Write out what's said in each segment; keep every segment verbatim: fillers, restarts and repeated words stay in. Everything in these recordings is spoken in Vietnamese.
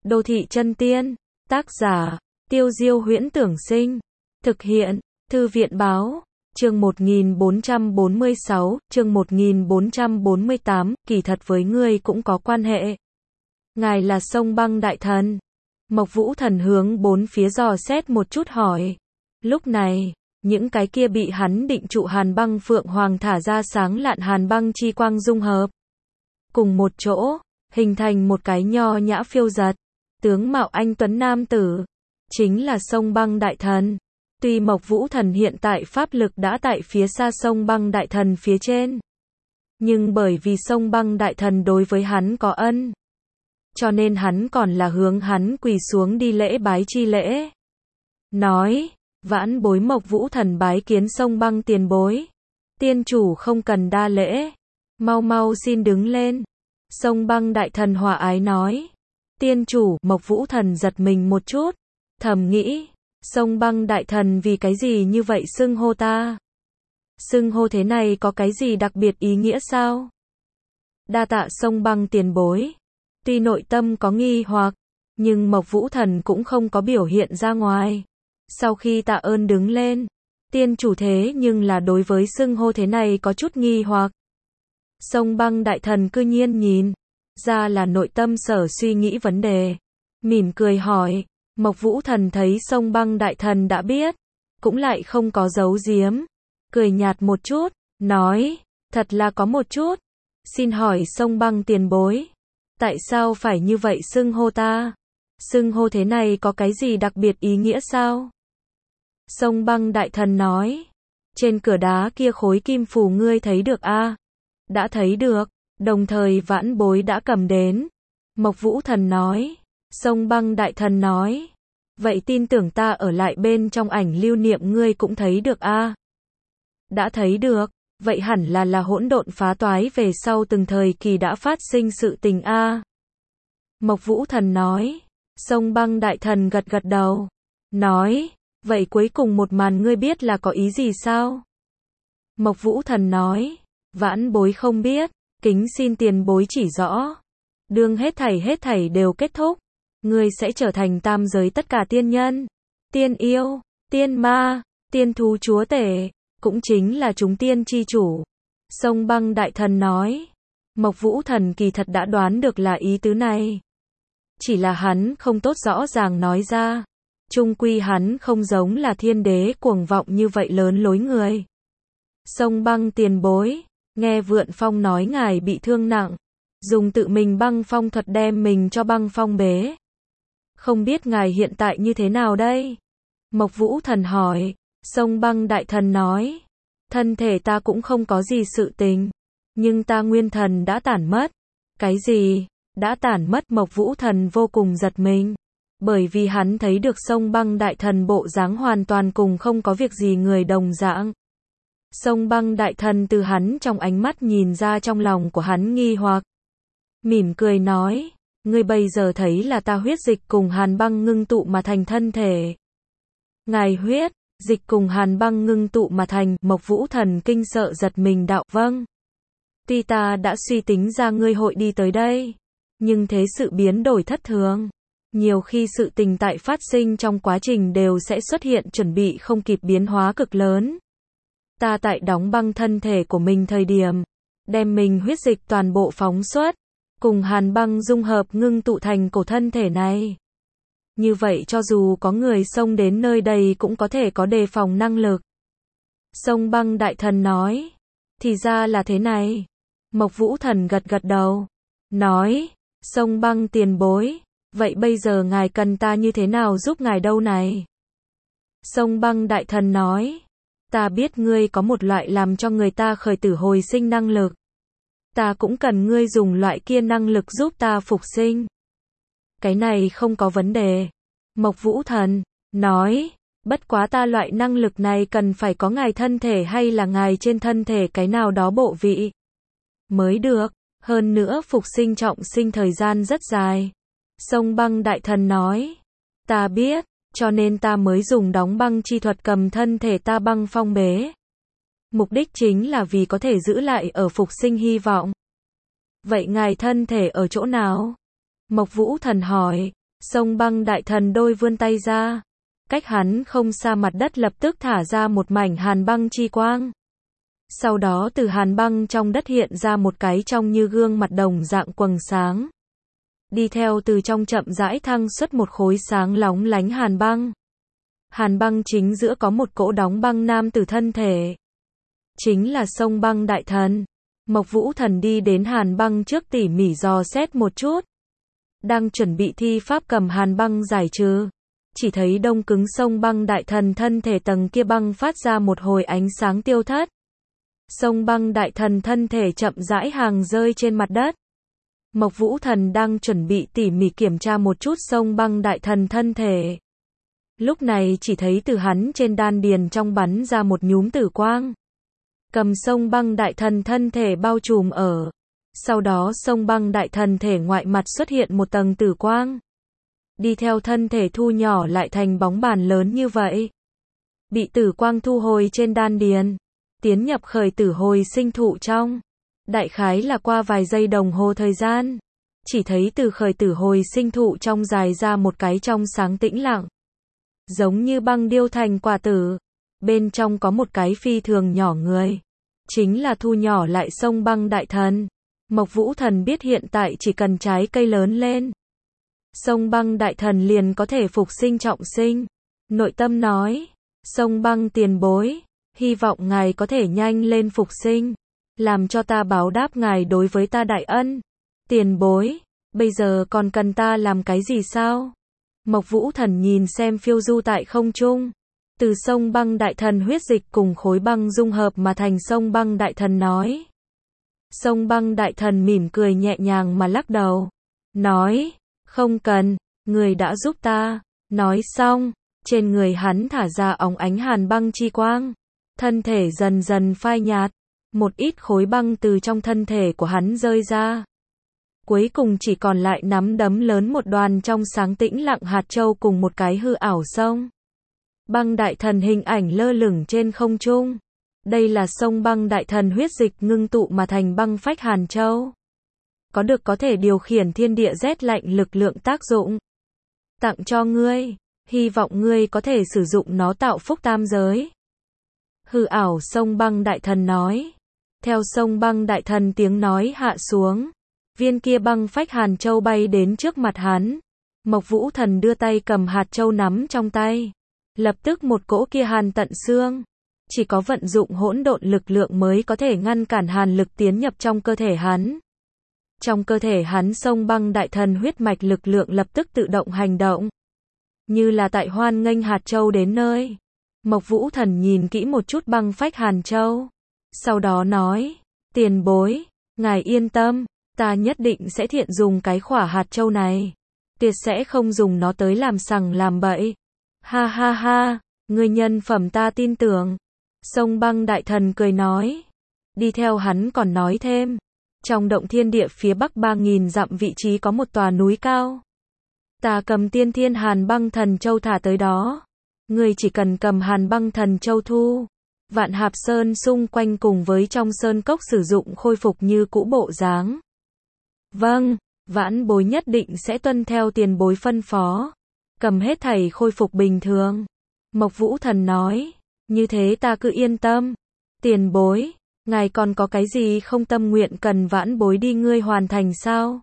Đô thị chân tiên. Tác giả, Tiêu Diêu Huyễn Tưởng Sinh. Thực hiện, Thư viện Báo. Chương một nghìn bốn trăm bốn mươi sáu, chương một nghìn bốn trăm bốn mươi tám, kỳ thật với ngươi cũng có quan hệ. Ngài là Sông Băng Đại Thần. Mộc Vũ Thần hướng bốn phía dò xét một chút hỏi. Lúc này, những cái kia bị hắn định trụ hàn băng phượng hoàng thả ra sáng lạn hàn băng chi quang dung hợp. Cùng một chỗ, hình thành một cái nho nhã phiêu giật. Tướng mạo anh tuấn nam tử. Chính là Sông Băng Đại Thần. Tuy Mộc Vũ Thần hiện tại pháp lực đã tại phía xa Sông Băng Đại Thần phía trên. Nhưng bởi vì Sông Băng Đại Thần đối với hắn có ân. Cho nên hắn còn là hướng hắn quỳ xuống đi lễ bái chi lễ. Nói, vãn bối Mộc Vũ Thần bái kiến Sông Băng tiền bối. Tiên chủ không cần đa lễ. Mau mau xin đứng lên. Sông Băng Đại Thần hòa ái nói. Tiên chủ, Mộc Vũ Thần giật mình một chút. Thầm nghĩ, Sông Băng Đại Thần vì cái gì như vậy xưng hô ta? Xưng hô thế này có cái gì đặc biệt ý nghĩa sao? Đa tạ Sông Băng tiền bối. Tuy nội tâm có nghi hoặc, nhưng Mộc Vũ Thần cũng không có biểu hiện ra ngoài. Sau khi tạ ơn đứng lên, tiên chủ thế nhưng là đối với xưng hô thế này có chút nghi hoặc. Sông Băng Đại Thần cư nhiên nhìn ra là nội tâm sở suy nghĩ vấn đề. Mỉm cười hỏi, Mộc Vũ Thần thấy Sông Băng Đại Thần đã biết, cũng lại không có giấu giếm. Cười nhạt một chút, nói, thật là có một chút. Xin hỏi Sông Băng tiền bối, tại sao phải như vậy xưng hô ta? Xưng hô thế này có cái gì đặc biệt ý nghĩa sao? Sông Băng Đại Thần nói, trên cửa đá kia khối kim phù ngươi thấy được a? À? Đã thấy được, đồng thời vãn bối đã cầm đến. Mộc Vũ Thần nói. Sông Băng Đại Thần nói, vậy tin tưởng ta ở lại bên trong ảnh lưu niệm ngươi cũng thấy được a? À? Đã thấy được, vậy hẳn là là hỗn độn phá toái về sau từng thời kỳ đã phát sinh sự tình a. À? Mộc Vũ Thần nói. Sông Băng Đại Thần gật gật đầu, nói, vậy cuối cùng một màn ngươi biết là có ý gì sao? Mộc Vũ Thần nói, vãn bối không biết, kính xin tiền bối chỉ rõ. Đương hết thảy hết thảy đều kết thúc, ngươi sẽ trở thành tam giới tất cả tiên nhân, tiên yêu, tiên ma, tiên thú chúa tể, cũng chính là chúng tiên chi chủ. Sông Băng Đại Thần nói. Mộc Vũ Thần kỳ thật đã đoán được là ý tứ này. Chỉ là hắn không tốt rõ ràng nói ra. Chung quy hắn không giống là thiên đế cuồng vọng như vậy lớn lối người. Sông Băng tiền bối, nghe Vượn Phong nói ngài bị thương nặng, dùng tự mình băng phong thuật đem mình cho băng phong bế. Không biết ngài hiện tại như thế nào đây? Mộc Vũ Thần hỏi. Sông Băng Đại Thần nói, thân thể ta cũng không có gì sự tình, nhưng ta nguyên thần đã tản mất. Cái gì? Đã tản mất? Mộc Vũ Thần vô cùng giật mình, bởi vì hắn thấy được Sông Băng Đại Thần bộ dáng hoàn toàn cùng không có việc gì người đồng dạng. Sông Băng Đại Thần từ hắn trong ánh mắt nhìn ra trong lòng của hắn nghi hoặc. Mỉm cười nói, ngươi bây giờ thấy là ta huyết dịch cùng hàn băng ngưng tụ mà thành thân thể. Ngài huyết dịch cùng hàn băng ngưng tụ mà thành. Mộc Vũ Thần kinh sợ giật mình đạo, vâng. Tuy ta đã suy tính ra ngươi hội đi tới đây, nhưng thế sự biến đổi thất thường. Nhiều khi sự tình tại phát sinh trong quá trình đều sẽ xuất hiện chuẩn bị không kịp biến hóa cực lớn. Ta tại đóng băng thân thể của mình thời điểm, đem mình huyết dịch toàn bộ phóng xuất, cùng hàn băng dung hợp ngưng tụ thành cổ thân thể này. Như vậy cho dù có người xông đến nơi đây cũng có thể có đề phòng năng lực. Sông Băng Đại Thần nói, thì ra là thế này. Mộc Vũ Thần gật gật đầu, nói, Sông Băng tiền bối, vậy bây giờ ngài cần ta như thế nào giúp ngài đâu này? Sông Băng Đại Thần nói, ta biết ngươi có một loại làm cho người ta khởi tử hồi sinh năng lực. Ta cũng cần ngươi dùng loại kia năng lực giúp ta phục sinh. Cái này không có vấn đề. Mộc Vũ Thần nói, bất quá ta loại năng lực này cần phải có ngài thân thể hay là ngài trên thân thể cái nào đó bộ vị mới được, hơn nữa phục sinh trọng sinh thời gian rất dài. Sông Băng Đại Thần nói, ta biết, cho nên ta mới dùng đóng băng chi thuật cầm thân thể ta băng phong bế. Mục đích chính là vì có thể giữ lại ở phục sinh hy vọng. Vậy ngài thân thể ở chỗ nào? Mộc Vũ Thần hỏi. Sông Băng Đại Thần đôi vươn tay ra. Cách hắn không xa mặt đất lập tức thả ra một mảnh hàn băng chi quang. Sau đó từ hàn băng trong đất hiện ra một cái trông như gương mặt đồng dạng quầng sáng. Đi theo từ trong chậm rãi thăng xuất một khối sáng lóng lánh hàn băng. Hàn băng chính giữa có một cỗ đóng băng nam tử thân thể. Chính là Sông Băng Đại Thần. Mộc Vũ Thần đi đến hàn băng trước tỉ mỉ dò xét một chút. Đang chuẩn bị thi pháp cầm hàn băng giải trừ. Chỉ thấy đông cứng Sông Băng Đại Thần thân thể tầng kia băng phát ra một hồi ánh sáng tiêu thất. Sông Băng Đại Thần thân thể chậm rãi hàng rơi trên mặt đất. Mộc Vũ Thần đang chuẩn bị tỉ mỉ kiểm tra một chút Sông Băng Đại Thần thân thể. Lúc này chỉ thấy từ hắn trên đan điền trong bắn ra một nhúm tử quang. Cầm Sông Băng Đại Thần thân thể bao trùm ở. Sau đó Sông Băng Đại Thần thể ngoại mặt xuất hiện một tầng tử quang. Đi theo thân thể thu nhỏ lại thành bóng bàn lớn như vậy. Bị tử quang thu hồi trên đan điền. Tiến nhập khởi tử hồi sinh thụ trong. Đại khái là qua vài giây đồng hồ thời gian. Chỉ thấy từ khởi tử hồi sinh thụ trong dài ra một cái trong sáng tĩnh lặng. Giống như băng điêu thành quả tử. Bên trong có một cái phi thường nhỏ người. Chính là thu nhỏ lại Sông Băng Đại Thần. Mộc Vũ Thần biết hiện tại chỉ cần trái cây lớn lên. Sông Băng Đại Thần liền có thể phục sinh trọng sinh. Nội tâm nói. Sông Băng tiền bối. Hy vọng ngài có thể nhanh lên phục sinh. Làm cho ta báo đáp ngài đối với ta đại ân. Tiền bối. Bây giờ còn cần ta làm cái gì sao? Mộc Vũ Thần nhìn xem phiêu du tại không trung. Từ Sông Băng Đại Thần huyết dịch cùng khối băng dung hợp mà thành Sông Băng Đại Thần nói. Sông Băng Đại Thần mỉm cười nhẹ nhàng mà lắc đầu. Nói, không cần, người đã giúp ta. Nói xong, trên người hắn thả ra óng ánh hàn băng chi quang. Thân thể dần dần phai nhạt. Một ít khối băng từ trong thân thể của hắn rơi ra. Cuối cùng chỉ còn lại nắm đấm lớn một đoàn trong sáng tĩnh lặng hạt châu cùng một cái hư ảo sông. Băng Đại Thần hình ảnh lơ lửng trên không trung. Đây là Sông Băng Đại Thần huyết dịch ngưng tụ mà thành băng phách hàn châu. Có được có thể điều khiển thiên địa rét lạnh lực lượng tác dụng. Tặng cho ngươi, hy vọng ngươi có thể sử dụng nó tạo phúc tam giới. Hư ảo Sông Băng Đại Thần nói. Theo Sông Băng Đại Thần tiếng nói hạ xuống. Viên kia băng phách hàn châu bay đến trước mặt hắn. Mộc Vũ Thần đưa tay cầm hạt châu nắm trong tay. Lập tức một cỗ kia hàn tận xương. Chỉ có vận dụng hỗn độn lực lượng mới có thể ngăn cản hàn lực tiến nhập trong cơ thể hắn. Trong cơ thể hắn Sông Băng Đại Thần huyết mạch lực lượng lập tức tự động hành động. Như là tại hoan nghênh hạt châu đến nơi. Mộc Vũ Thần nhìn kỹ một chút băng phách hàn châu. Sau đó nói, tiền bối, ngài yên tâm, ta nhất định sẽ thiện dùng cái khỏa hạt châu này. Tuyệt sẽ không dùng nó tới làm sằng làm bậy. Ha ha ha, người nhân phẩm ta tin tưởng. Sông Băng Đại Thần cười nói. Đi theo hắn còn nói thêm. Trong động thiên địa phía bắc ba nghìn dặm vị trí có một tòa núi cao. Ta cầm tiên thiên hàn băng thần châu thả tới đó. Người chỉ cần cầm hàn băng thần châu thu. Vạn Hạp Sơn xung quanh cùng với trong sơn cốc sử dụng khôi phục như cũ bộ dáng. Vâng, vãn bối nhất định sẽ tuân theo tiền bối phân phó. Cầm hết thảy khôi phục bình thường. Mộc Vũ Thần nói. Như thế ta cứ yên tâm. Tiền bối, ngài còn có cái gì không tâm nguyện cần vãn bối đi ngươi hoàn thành sao?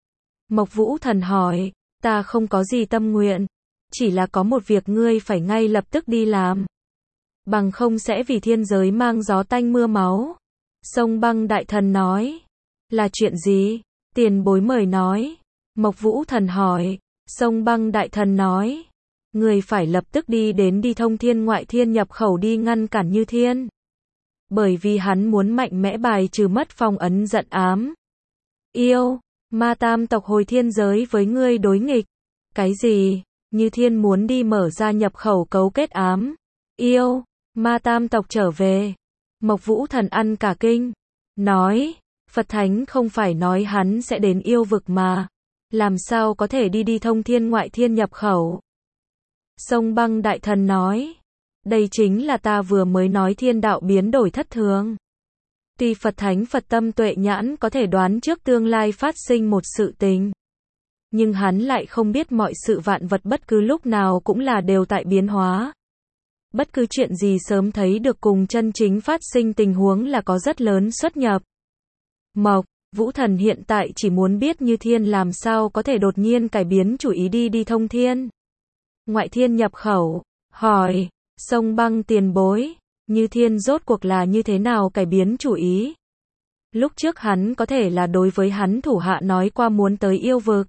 Mộc Vũ Thần hỏi. Ta không có gì tâm nguyện. Chỉ là có một việc ngươi phải ngay lập tức đi làm. Bằng không sẽ vì thiên giới mang gió tanh mưa máu. Sông Băng Đại Thần nói. Là chuyện gì? Tiền bối mời nói. Mộc Vũ Thần hỏi. Sông Băng Đại Thần nói. Người phải lập tức đi đến đi thông thiên ngoại thiên nhập khẩu đi ngăn cản Như Thiên. Bởi vì hắn muốn mạnh mẽ bài trừ mất phong ấn giận ám. Yêu, ma tam tộc hồi thiên giới với ngươi đối nghịch. Cái gì? Như Thiên muốn đi mở ra nhập khẩu cấu kết ám. Yêu, ma tam tộc trở về. Mộc Vũ Thần ăn cả kinh. Nói, Phật Thánh không phải nói hắn sẽ đến yêu vực mà. Làm sao có thể đi đi thông thiên ngoại thiên nhập khẩu? Sông Băng Đại Thần nói. Đây chính là ta vừa mới nói thiên đạo biến đổi thất thường. Tuy Phật Thánh Phật tâm tuệ nhãn có thể đoán trước tương lai phát sinh một sự tình. Nhưng hắn lại không biết mọi sự vạn vật bất cứ lúc nào cũng là đều tại biến hóa. Bất cứ chuyện gì sớm thấy được cùng chân chính phát sinh tình huống là có rất lớn xuất nhập. Mộc Vũ Thần hiện tại chỉ muốn biết Như Thiên làm sao có thể đột nhiên cải biến chủ ý đi đi thông thiên. Ngoại thiên nhập khẩu, hỏi, Sông Băng tiền bối, Như Thiên rốt cuộc là như thế nào cải biến chủ ý? Lúc trước hắn có thể là đối với hắn thủ hạ nói qua muốn tới yêu vực.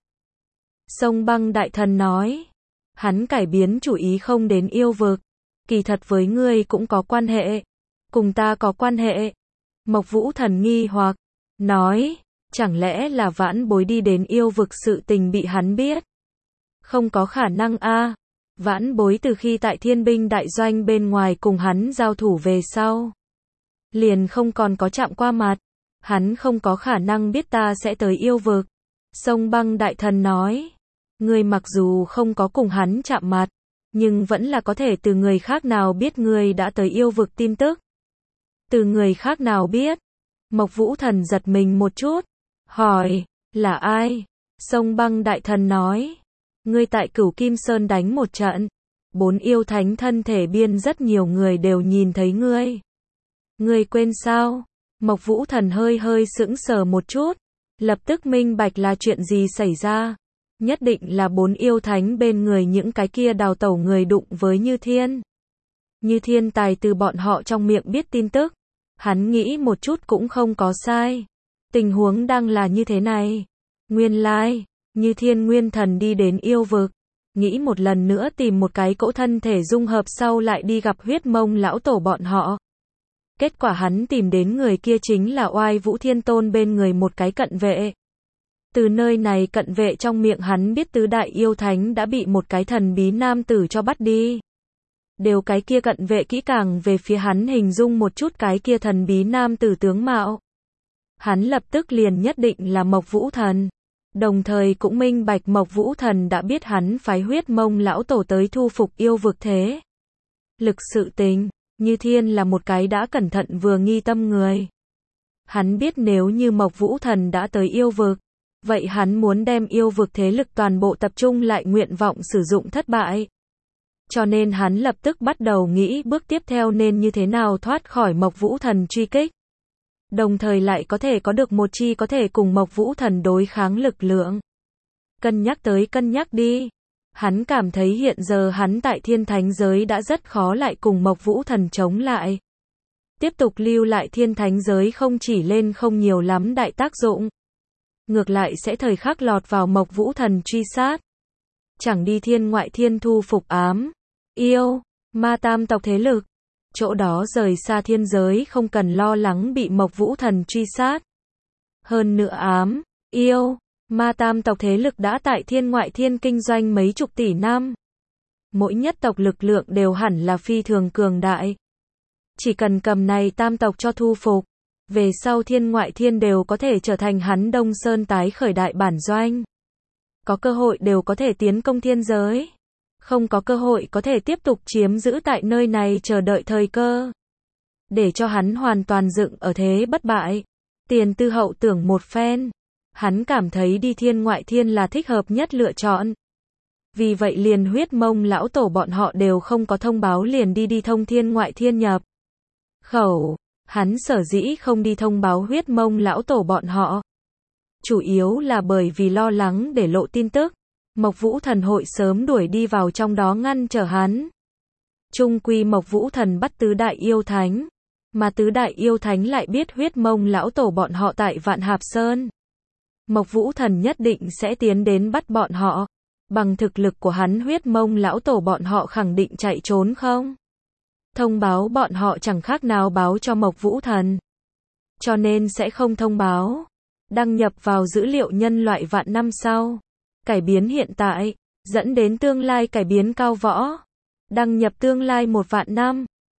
Sông Băng đại thần nói, hắn cải biến chủ ý không đến yêu vực, kỳ thật với ngươi cũng có quan hệ, cùng ta có quan hệ. Mộc Vũ Thần nghi hoặc, nói, chẳng lẽ là vãn bối đi đến yêu vực sự tình bị hắn biết? Không có khả năng a. Vãn bối từ khi tại thiên binh đại doanh bên ngoài cùng hắn giao thủ về sau, liền không còn có chạm qua mặt, hắn không có khả năng biết ta sẽ tới yêu vực. Sông Băng đại thần nói, ngươi mặc dù không có cùng hắn chạm mặt, nhưng vẫn là có thể từ người khác nào biết ngươi đã tới yêu vực tin tức. Từ người khác nào biết? Mộc Vũ Thần giật mình một chút, hỏi, là ai? Sông Băng đại thần nói, ngươi tại Cửu Kim Sơn đánh một trận, bốn yêu thánh thân thể biên rất nhiều người đều nhìn thấy ngươi. Ngươi quên sao? Mộc Vũ Thần hơi hơi sững sờ một chút, lập tức minh bạch là chuyện gì xảy ra. Nhất định là bốn yêu thánh bên người những cái kia đào tẩu người đụng với Như Thiên. Như Thiên tài từ bọn họ trong miệng biết tin tức. Hắn nghĩ một chút cũng không có sai. Tình huống đang là như thế này. Nguyên lai, Như Thiên nguyên thần đi đến yêu vực. Nghĩ một lần nữa tìm một cái cỗ thân thể dung hợp sau lại đi gặp huyết mông lão tổ bọn họ. Kết quả hắn tìm đến người kia chính là Oai Vũ Thiên Tôn bên người một cái cận vệ. Từ nơi này cận vệ trong miệng hắn biết tứ đại yêu thánh đã bị một cái thần bí nam tử cho bắt đi. Đều cái kia cận vệ kỹ càng về phía hắn hình dung một chút cái kia thần bí nam tử tướng mạo. Hắn lập tức liền nhất định là Mộc Vũ Thần. Đồng thời cũng minh bạch Mộc Vũ Thần đã biết hắn phái huyết mông lão tổ tới thu phục yêu vực thế. Lực sự tình, Như Thiên là một cái đã cẩn thận vừa nghi tâm người. Hắn biết nếu như Mộc Vũ Thần đã tới yêu vực, vậy hắn muốn đem yêu vực thế lực toàn bộ tập trung lại nguyện vọng sử dụng thất bại. Cho nên hắn lập tức bắt đầu nghĩ bước tiếp theo nên như thế nào thoát khỏi Mộc Vũ Thần truy kích. Đồng thời lại có thể có được một chi có thể cùng Mộc Vũ Thần đối kháng lực lượng. Cân nhắc tới cân nhắc đi. Hắn cảm thấy hiện giờ hắn tại thiên thánh giới đã rất khó lại cùng Mộc Vũ Thần chống lại. Tiếp tục lưu lại thiên thánh giới không chỉ lên không nhiều lắm đại tác dụng. Ngược lại sẽ thời khắc lọt vào Mộc Vũ Thần truy sát. Chẳng đi thiên ngoại thiên thu phục ám, yêu, ma tam tộc thế lực. Chỗ đó rời xa thiên giới không cần lo lắng bị Mộc Vũ Thần truy sát. Hơn nữa ám, yêu, ma tam tộc thế lực đã tại thiên ngoại thiên kinh doanh mấy chục tỷ năm. Mỗi nhất tộc lực lượng đều hẳn là phi thường cường đại. Chỉ cần cầm này tam tộc cho thu phục, về sau thiên ngoại thiên đều có thể trở thành hắn Đông Sơn tái khởi đại bản doanh. Có cơ hội đều có thể tiến công thiên giới. Không có cơ hội có thể tiếp tục chiếm giữ tại nơi này chờ đợi thời cơ. Để cho hắn hoàn toàn dựng ở thế bất bại. Tiền tư hậu tưởng một phen. Hắn cảm thấy đi thiên ngoại thiên là thích hợp nhất lựa chọn. Vì vậy liền huyết mông lão tổ bọn họ đều không có thông báo liền đi đi thông thiên ngoại thiên nhập khẩu. Hắn sở dĩ không đi thông báo huyết mông lão tổ bọn họ. Chủ yếu là bởi vì lo lắng để lộ tin tức. Mộc Vũ Thần hội sớm đuổi đi vào trong đó ngăn trở hắn. Trung quy Mộc Vũ Thần bắt tứ đại yêu thánh. Mà tứ đại yêu thánh lại biết huyết mông lão tổ bọn họ tại Vạn Hạp Sơn. Mộc Vũ Thần nhất định sẽ tiến đến bắt bọn họ. Bằng thực lực của hắn huyết mông lão tổ bọn họ khẳng định chạy trốn không? Thông báo bọn họ chẳng khác nào báo cho Mộc Vũ Thần. Cho nên sẽ không thông báo. Đăng nhập vào dữ liệu nhân loại vạn năm sau. Cải biến hiện tại, dẫn đến tương lai cải biến cao võ. Đăng nhập tương lai một vạn năm.